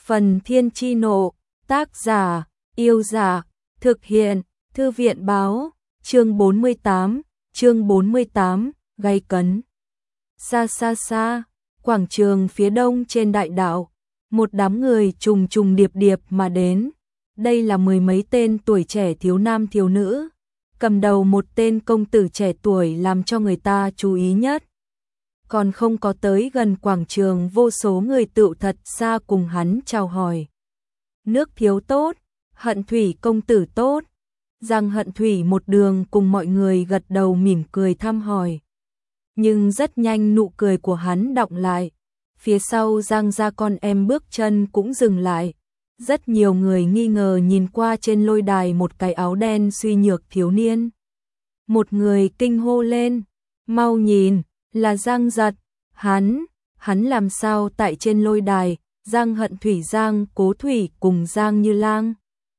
Phần Thiên Chi Nộ, tác giả, Yêu Dạ, thực hiện, Thư viện Báo, chương 48, gay cấn. Xa xa xa, quảng trường phía đông trên đại đạo, một đám người trùng trùng điệp điệp mà đến. Đây là mười mấy tên tuổi trẻ thiếu nam thiếu nữ, cầm đầu một tên công tử trẻ tuổi làm cho người ta chú ý nhất. Còn không có tới gần quảng trường, vô số người tụ thật xa cùng hắn chào hỏi. Nước thiếu tốt, Hận Thủy công tử tốt. Giang Hận Thủy một đường cùng mọi người gật đầu mỉm cười thăm hỏi. Nhưng rất nhanh nụ cười của hắn đọng lại. Phía sau Giang gia con em bước chân cũng dừng lại. Rất nhiều người nghi ngờ nhìn qua trên lôi đài một cái áo đen suy nhược thiếu niên. Một người kinh hô lên, mau nhìn, là Giang Giật. Hắn làm sao tại trên lôi đài? Giang Hận Thủy, Giang Cố Thủy cùng Giang Như Lang.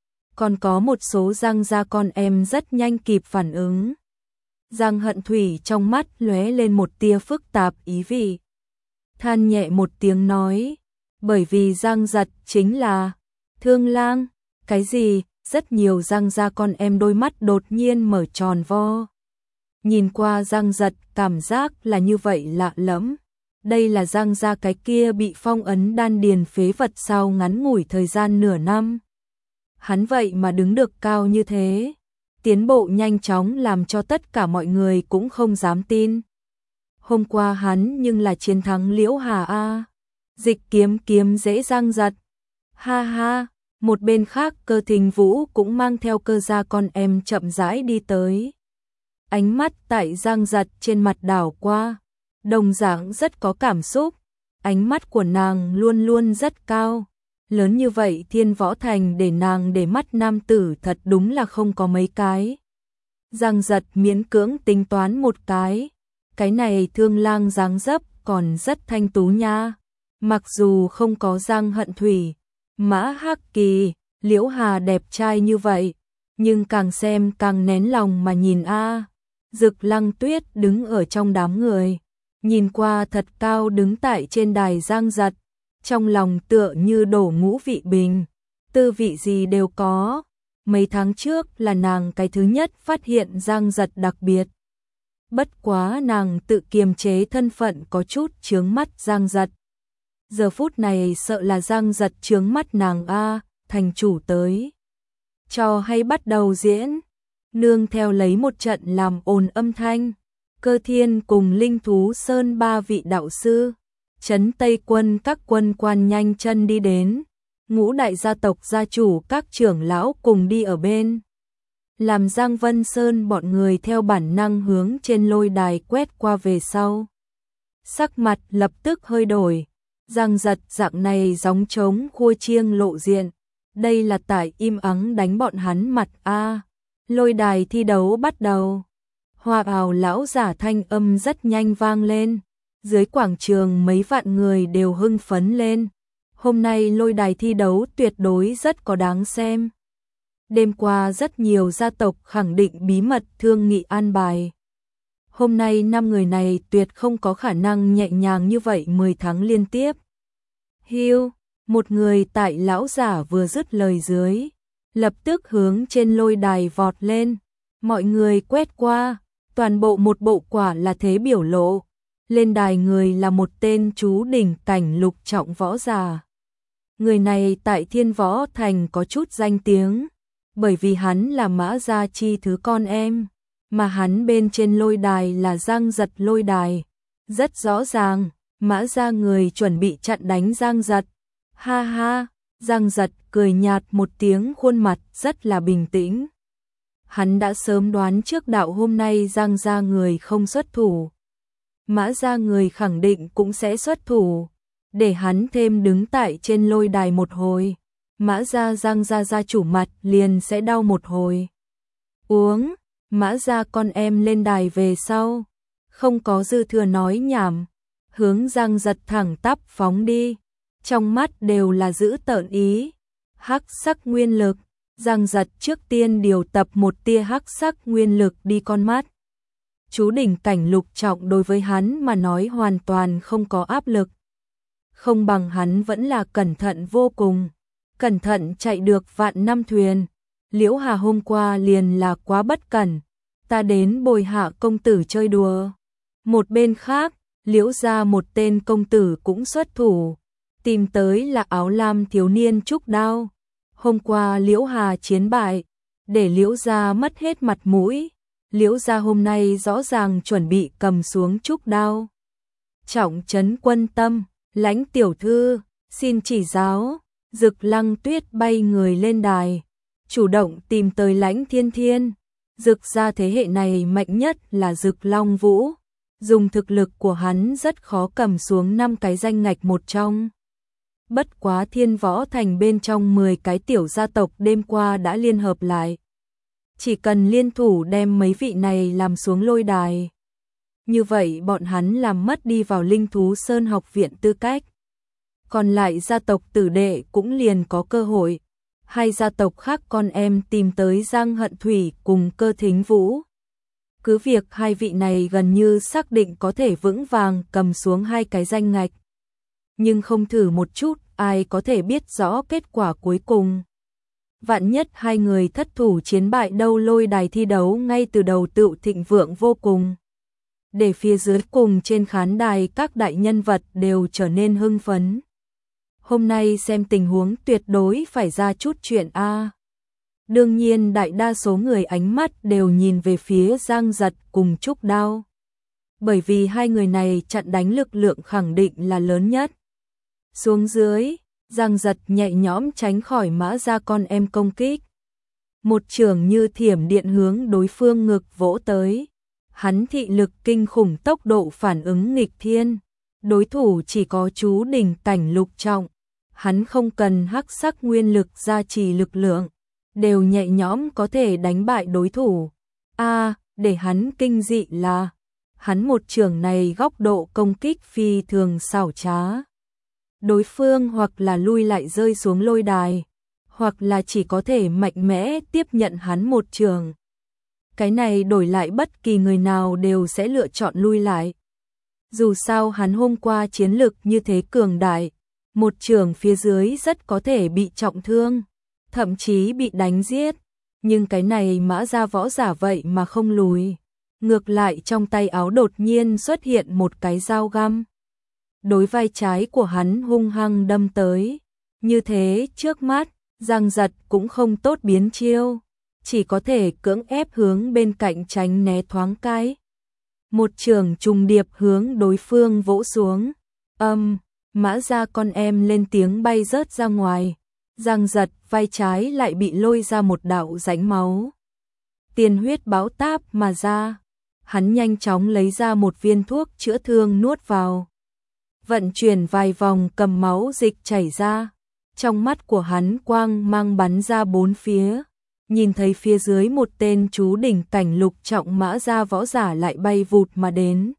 Còn có một số Giang gia con em rất nhanh kịp phản ứng. Giang Hận Thủy trong mắt lóe lên một tia phức tạp ý vị. Than nhẹ một tiếng nói, bởi vì Giang Giật chính là Thương Lang. Cái gì? Rất nhiều Giang gia con em đôi mắt đột nhiên mở tròn vo. Nhìn qua Giang Giật cảm giác là như vậy lạ lẫm. Đây là Giang gia cái kia bị phong ấn đan điền phế vật sau ngắn ngủi thời gian nửa năm. Hắn vậy mà đứng được cao như thế. Tiến bộ nhanh chóng làm cho tất cả mọi người cũng không dám tin. Hôm qua hắn nhưng là chiến thắng Liễu Hà a. Dịch kiếm dễ Giang Giật. Ha ha, một bên khác Cơ Thính Vũ cũng mang theo Cơ gia con em chậm rãi đi tới. Ánh mắt tại Giang Giật trên mặt đảo qua, đồng dạng rất có cảm xúc. Ánh mắt của nàng luôn luôn rất cao. Lớn như vậy Thiên Võ Thành để nàng để mắt nam tử thật đúng là không có mấy cái. Giang Giật miễn cưỡng tính toán một cái này Thương Lang dáng dấp còn rất thanh tú nha. Mặc dù không có Giang Hận Thủy, Mã Hắc Kỳ, Liễu Hà đẹp trai như vậy, nhưng càng xem càng nén lòng mà nhìn a. Dực Lăng Tuyết đứng ở trong đám người, nhìn qua thật cao đứng tại trên đài Giang Giật, trong lòng tựa như đổ ngũ vị bình, tư vị gì đều có. Mấy tháng trước là nàng cái thứ nhất phát hiện Giang Giật đặc biệt. Bất quá nàng tự kiềm chế thân phận có chút chướng mắt Giang Giật. Giờ phút này sợ là Giang Giật chướng mắt nàng a. Thành chủ tới. Trò hay bắt đầu diễn. Nương theo lấy một trận làm ồn âm thanh. Cơ Thiên cùng Linh Thú Sơn ba vị đạo sư, Trấn Tây Quân các quân quan nhanh chân đi đến. Ngũ đại gia tộc gia chủ các trưởng lão cùng đi ở bên. Làm Giang Vân Sơn bọn người theo bản năng hướng trên lôi đài quét qua về sau. Sắc mặt lập tức hơi đổi. Giang Giật dạng này gióng trống khua chiêng lộ diện. Đây là tại im ắng đánh bọn hắn mặt a. Lôi đài thi đấu bắt đầu. Hoa ào lão giả thanh âm rất nhanh vang lên. Dưới quảng trường mấy vạn người đều hưng phấn lên. Hôm nay lôi đài thi đấu tuyệt đối rất có đáng xem. Đêm qua rất nhiều gia tộc khẳng định bí mật thương nghị an bài. Hôm nay 5 người này tuyệt không có khả năng nhẹ nhàng như vậy 10 tháng liên tiếp. Hiu, một người tại lão giả vừa dứt lời dưới, lập tức hướng trên lôi đài vọt lên. Mọi người quét qua, toàn bộ một bộ quả là thế biểu lộ. Lên đài người là một tên chú đỉnh cảnh lục trọng võ giả. Người này tại Thiên Võ Thành có chút danh tiếng, bởi vì hắn là Mã Gia Chi thứ con em, mà hắn bên trên lôi đài là Giang Giật lôi đài. Rất rõ ràng, Mã Gia người chuẩn bị chặn đánh Giang Giật. Ha ha, Giang Giật cười nhạt một tiếng, khuôn mặt rất là bình tĩnh. Hắn đã sớm đoán trước đạo hôm nay Giang Gia người không xuất thủ. Mã Gia người khẳng định cũng sẽ xuất thủ, để hắn thêm đứng tại trên lôi đài một hồi. Mã Gia Giang Gia gia chủ mặt liền sẽ đau một hồi. Uống, Mã Gia con em lên đài về sau, không có dư thừa nói nhảm, hướng Giang Giật thẳng tắp phóng đi, trong mắt đều là dữ tợn ý. Hắc sắc nguyên lực, Giang Giật trước tiên điều tập một tia hắc sắc nguyên lực đi con mắt. Chú đỉnh cảnh lục trọng đối với hắn mà nói hoàn toàn không có áp lực. không bằng hắn vẫn là cẩn thận vô cùng, cẩn thận chạy được vạn năm thuyền. Liễu Hà hôm qua liền là quá bất cẩn, ta đến bồi Hạ công tử chơi đùa. Một bên khác, Liễu gia một tên công tử cũng xuất thủ, tìm tới là áo lam thiếu niên Trúc Đao. Hôm qua Liễu Hà chiến bại, để Liễu gia mất hết mặt mũi. Liễu gia hôm nay rõ ràng chuẩn bị cầm xuống Trúc Đao. Trọng trấn quân tâm, Lãnh tiểu thư, xin chỉ giáo. Dực Lăng Tuyết bay người lên đài, chủ động tìm tới Lãnh Thiên Thiên. Dực gia thế hệ này mạnh nhất là Dực Long Vũ, dùng thực lực của hắn rất khó cầm xuống 5 cái danh ngạch một trong. Bất quá Thiên Võ Thành bên trong 10 cái tiểu gia tộc đêm qua đã liên hợp lại. Chỉ cần liên thủ đem mấy vị này làm xuống lôi đài. Như vậy bọn hắn làm mất đi vào Linh Thú Sơn học viện tư cách. Còn lại gia tộc tử đệ cũng liền có cơ hội. Hai gia tộc khác con em tìm tới Giang Hận Thủy cùng Cơ Thính Vũ. Cứ việc hai vị này gần như xác định có thể vững vàng cầm xuống 2 cái danh ngạch. Nhưng không thử một chút, ai có thể biết rõ kết quả cuối cùng. Vạn nhất hai người thất thủ chiến bại đâu, lôi đài thi đấu ngay từ đầu tựu thịnh vượng vô cùng. Để phía dưới cùng trên khán đài các đại nhân vật đều trở nên hưng phấn. Hôm nay xem tình huống tuyệt đối phải ra chút chuyện a. Đương nhiên đại đa số người ánh mắt đều nhìn về phía Giang Giật cùng Trúc Đao. Bởi vì hai người này chặn đánh lực lượng khẳng định là lớn nhất. Xuống dưới, Giang Giật nhẹ nhõm tránh khỏi Mã Gia con em công kích. Một chưởng như thiểm điện hướng đối phương ngực vỗ tới. Hắn thị lực kinh khủng, tốc độ phản ứng nghịch thiên. Đối thủ chỉ có chú đỉnh cảnh lục trọng. Hắn không cần hắc sắc nguyên lực gia trì lực lượng, đều nhẹ nhõm có thể đánh bại đối thủ. Để hắn kinh dị là, hắn một chưởng này góc độ công kích phi thường xảo trá. Đối phương hoặc là lui lại rơi xuống lôi đài, hoặc là chỉ có thể mạnh mẽ tiếp nhận hắn một chưởng. Cái này đổi lại bất kỳ người nào đều sẽ lựa chọn lui lại. Dù sao hắn hôm qua chiến lực như thế cường đại, một chưởng phía dưới rất có thể bị trọng thương, thậm chí bị đánh giết. Nhưng cái này Mã Gia võ giả vậy mà không lùi. Ngược lại trong tay áo đột nhiên xuất hiện một cái dao găm. Đối vai trái của hắn hung hăng đâm tới. Như thế trước mắt, Giang Giật cũng không tốt biến chiêu. Chỉ có thể cưỡng ép hướng bên cạnh tránh né thoáng cái. Một chưởng trùng điệp hướng đối phương vỗ xuống. Mã Gia con em lên tiếng bay rớt ra ngoài. Giang Giật vai trái lại bị lôi ra một đạo rãnh máu. Tiền huyết báo táp mà ra. Hắn nhanh chóng lấy ra một viên thuốc chữa thương nuốt vào. Vận chuyển vài vòng cầm máu dịch chảy ra. Trong mắt của hắn quang mang bắn ra bốn phía. Nhìn thấy phía dưới một tên chú đỉnh cảnh lục trọng Mã Gia võ giả lại bay vụt mà đến.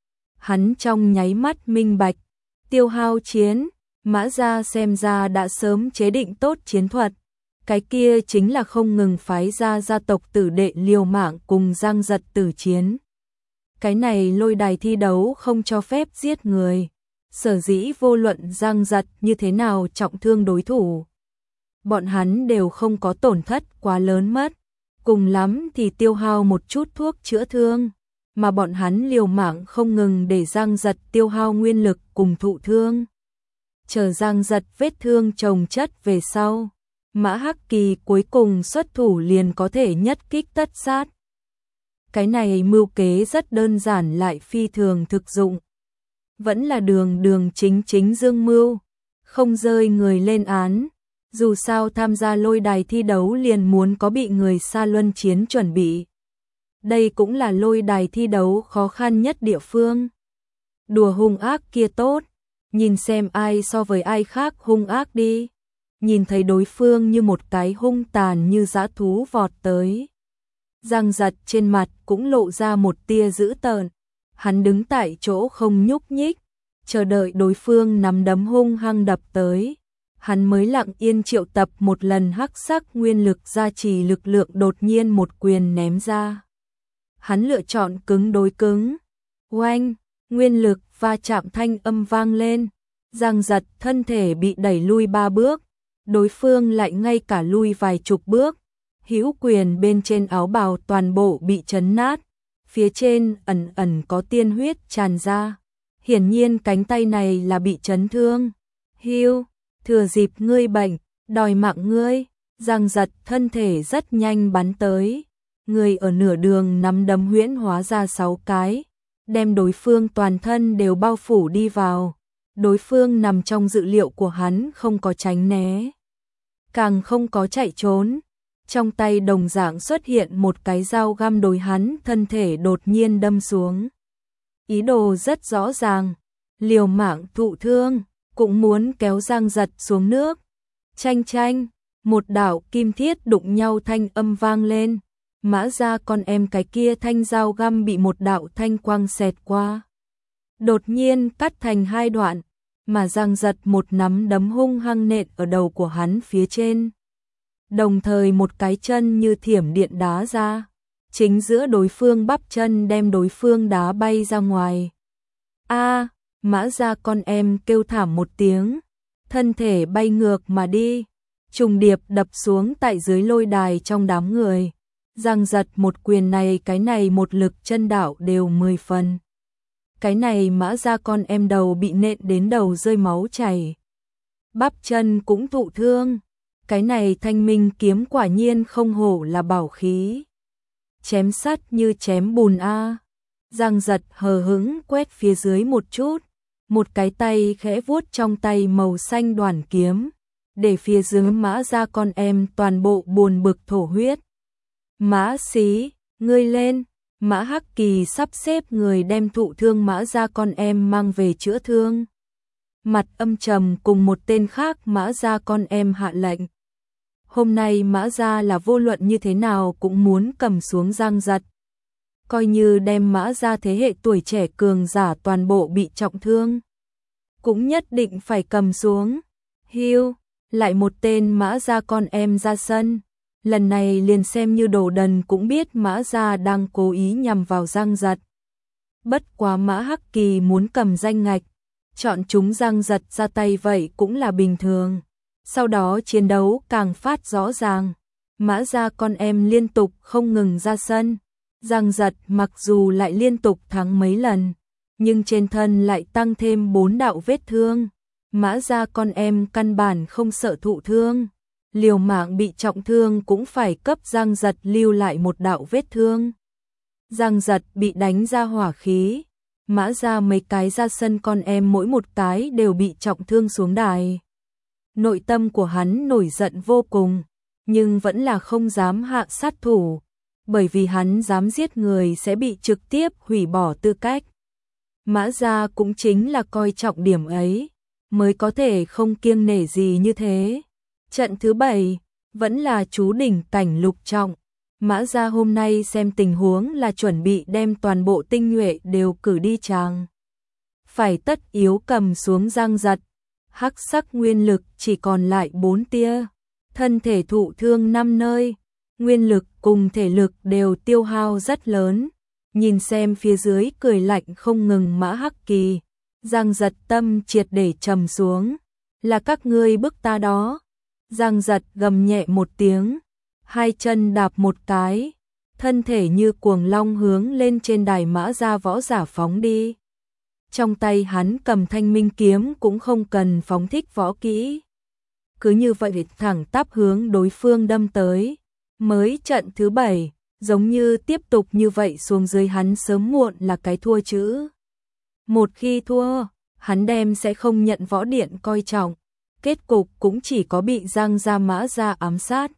Hắn trong nháy mắt minh bạch. Tiêu hao chiến, Mã Gia xem ra đã sớm chế định tốt chiến thuật. Cái kia chính là không ngừng phái ra gia tộc tử đệ liều mạng cùng Giang Giật tử chiến. Cái này lôi đài thi đấu không cho phép giết người. Sở dĩ vô luận Giang Giật như thế nào trọng thương đối thủ, bọn hắn đều không có tổn thất quá lớn mất. Cùng lắm thì tiêu hao một chút thuốc chữa thương. Mà bọn hắn liều mạng không ngừng để Giang Giật tiêu hao nguyên lực cùng thụ thương. Chờ Giang Giật vết thương chồng chất về sau, Mã Hắc Kỳ cuối cùng xuất thủ liền có thể nhất kích tất sát. Cái này mưu kế rất đơn giản lại phi thường thực dụng. Vẫn là đường chính dương mưu, không rơi người lên án. Dù sao tham gia lôi đài thi đấu liền muốn có bị người xa luân chiến chuẩn bị. Đây cũng là lôi đài thi đấu khó khăn nhất địa phương. Đùa hung ác kia tốt, nhìn xem ai so với ai khác hung ác đi. Nhìn thấy đối phương như một cái hung tàn như dã thú vọt tới. Giang Giật trên mặt cũng lộ ra một tia dữ tợn. Hắn đứng tại chỗ không nhúc nhích, chờ đợi đối phương nắm đấm hung hăng đập tới. Hắn mới lặng yên triệu tập một lần hắc sắc nguyên lực gia trì lực lượng, đột nhiên một quyền ném ra. Hắn lựa chọn cứng đối cứng. Oanh, nguyên lực va chạm thanh âm vang lên. Giang Giật thân thể bị đẩy lui 3 bước, đối phương lại ngay cả lui vài chục bước. Hữu quyền bên trên áo bào toàn bộ bị chấn nát, phía trên ẩn ẩn có tiên huyết tràn ra. Hiển nhiên cánh tay này là bị chấn thương. Hưu, thừa dịp ngươi bệnh, đòi mạng ngươi. Giang Giật thân thể rất nhanh bắn tới. Người ở nửa đường nắm đấm huyễn hóa ra 6 cái, đem đối phương toàn thân đều bao phủ đi vào. Đối phương nằm trong dự liệu của hắn, không có tránh né, càng không có chạy trốn. Trong tay đồng dạng xuất hiện một cái dao găm đối hắn thân thể đột nhiên đâm xuống. Ý đồ rất rõ ràng, liều mạng thụ thương, cũng muốn kéo Giang Giật xuống nước. Chanh chanh, một đạo kim thiết đụng nhau thanh âm vang lên. Mã Gia con em cái kia thanh dao găm bị một đạo thanh quang xẹt qua, đột nhiên cắt thành 2 đoạn, mà Giang Giật một nắm đấm hung hăng nện ở đầu của hắn phía trên. Đồng thời một cái chân như thiểm điện đá ra, chính giữa đối phương bắp chân đem đối phương đá bay ra ngoài. A, Mã Gia con em kêu thảm một tiếng, thân thể bay ngược mà đi, trùng điệp đập xuống tại dưới lôi đài trong đám người. Giang Giật một quyền này cái này một lực chân đạo đều 10 phần. Cái này Mã Gia con em đầu bị nện đến đầu rơi máu chảy, bắp chân cũng thụ thương. Cái này thanh minh kiếm quả nhiên không hổ là bảo khí, chém sắt như chém bùn a. Giang Giật hờ hững quét phía dưới một chút, một cái tay khẽ vuốt trong tay màu xanh đoàn kiếm, để phía dưới Mã Gia con em toàn bộ buồn bực thổ huyết. Mã Xí, ngươi lên. Mã Hắc Kỳ sắp xếp người đem thụ thương Mã Gia con em mang về chữa thương. Mặt âm trầm cùng một tên khác Mã Gia con em hạ lệnh. Hôm nay Mã Gia là vô luận như thế nào cũng muốn cầm xuống Giang Giật. Coi như đem Mã Gia thế hệ tuổi trẻ cường giả toàn bộ bị trọng thương, cũng nhất định phải cầm xuống. Hưu, lại một tên Mã Gia con em ra sân. Lần này liền xem như đồ đần cũng biết Mã Gia đang cố ý nhằm vào Giang Giật. Bất quá Mã Hắc Kỳ muốn cầm danh ngạch, chọn chúng Giang Giật ra tay vậy cũng là bình thường. Sau đó chiến đấu càng phát rõ ràng, Mã Gia con em liên tục không ngừng ra sân. Giang Giật mặc dù lại liên tục thắng mấy lần, nhưng trên thân lại tăng thêm 4 đạo vết thương. Mã Gia con em căn bản không sợ thụ thương, liều mạng bị trọng thương cũng phải cấp Giang Giật lưu lại một đạo vết thương. Giang Giật bị đánh ra hỏa khí, Mã Gia mấy cái ra sân con em mỗi một cái đều bị trọng thương xuống đài. Nội tâm của hắn nổi giận vô cùng, nhưng vẫn là không dám hạ sát thủ, bởi vì hắn dám giết người sẽ bị trực tiếp hủy bỏ tư cách. Mã Gia cũng chính là coi trọng điểm ấy, mới có thể không kiêng nể gì như thế. Trận thứ 7 vẫn là chú đỉnh cảnh lục trọng. Mã Gia hôm nay xem tình huống là chuẩn bị đem toàn bộ tinh nhuệ đều cử đi chàng. Phải tất yếu cầm xuống Giang Giật. Hắc sắc nguyên lực chỉ còn lại 4 tia. Thân thể thụ thương 5 nơi. Nguyên lực cùng thể lực đều tiêu hao rất lớn. Nhìn xem phía dưới cười lạnh không ngừng Mã Hắc Kỳ. Giang Giật tâm triệt để trầm xuống. Là các ngươi bức ta đó. Giang Giật gầm nhẹ một tiếng, 2 chân đạp một cái, thân thể như cuồng long hướng lên trên đài Mã Gia võ giả phóng đi. Trong tay hắn cầm thanh minh kiếm cũng không cần phóng thích võ kỹ. Cứ như vậy thẳng tắp hướng đối phương đâm tới. Mới trận thứ 7, giống như tiếp tục như vậy xuống dưới hắn sớm muộn là cái thua chữ. Một khi thua, hắn đem sẽ không nhận võ điện coi trọng. Kết cục cũng chỉ có bị Giang Gia Mã Gia ám sát.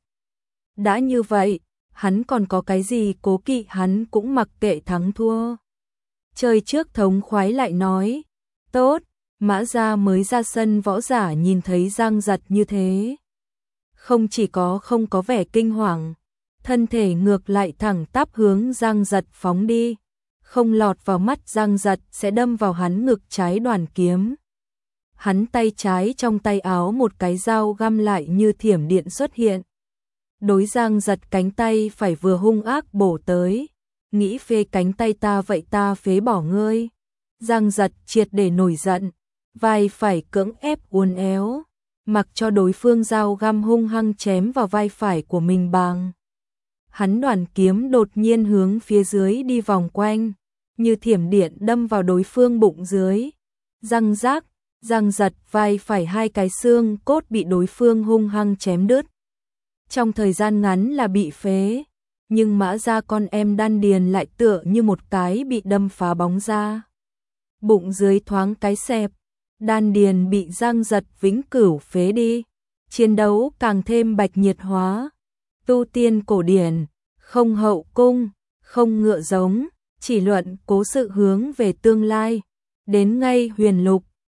Đã như vậy, hắn còn có cái gì cố kỵ, hắn cũng mặc kệ thắng thua. Chơi trước thống khoái lại nói, tốt, Mã Gia mới ra sân võ giả nhìn thấy Giang Giật như thế. Không chỉ có không có vẻ kinh hoàng, thân thể ngược lại thẳng tắp hướng Giang Giật phóng đi. Không lọt vào mắt Giang Giật sẽ đâm vào hắn ngực trái đoàn kiếm. Hắn tay trái trong tay áo một cái dao găm lại như thiểm điện xuất hiện. Đối Giang Giật cánh tay phải vừa hung ác bổ tới. Nghĩ phê cánh tay ta vậy ta phế bỏ ngươi. Giang Giật triệt để nổi giận. vai phải cưỡng ép uốn éo, mặc cho đối phương dao găm hung hăng chém vào vai phải của mình bằng. Hắn đoàn kiếm đột nhiên hướng phía dưới đi vòng quanh, như thiểm điện đâm vào đối phương bụng dưới. Răng rác, răng giật, vai phải hai cái xương cốt bị đối phương hung hăng chém đứt. Trong thời gian ngắn là bị phế, nhưng Mã Gia con em đan điền lại tựa như một cái bị đâm phá bóng ra. Bụng dưới thoáng cái xẹp, đan điền bị răng giật vĩnh cửu phế đi. Chiến đấu càng thêm bạch nhiệt hóa. Tu tiên cổ điển, không hậu cung, không ngựa giống, chỉ luận cố sự hướng về tương lai. Đến ngay huyền lục,